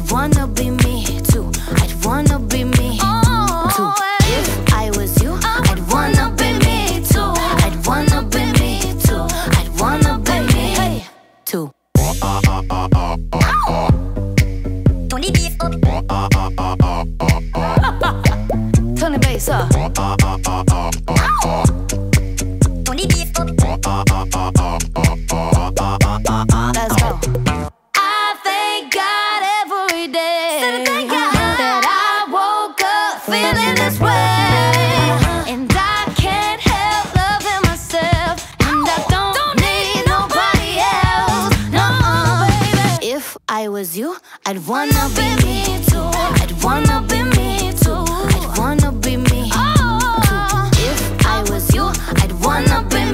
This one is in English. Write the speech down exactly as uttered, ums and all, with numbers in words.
I'd wanna be me too. I'd wanna be me too. If I was you, I'd wanna be me too. I'd wanna be me too. I'd wanna be me too. Turn the bass up. Turn the bass up. Turn the bass up. Let's go. I thank God every day that I woke up feeling this way, and I can't help loving myself, and I don't need nobody else. No, baby. If I was you, I'd wanna be me too. I'd wanna be me too. I'd wanna be me too. If I was you, I'd wanna be me.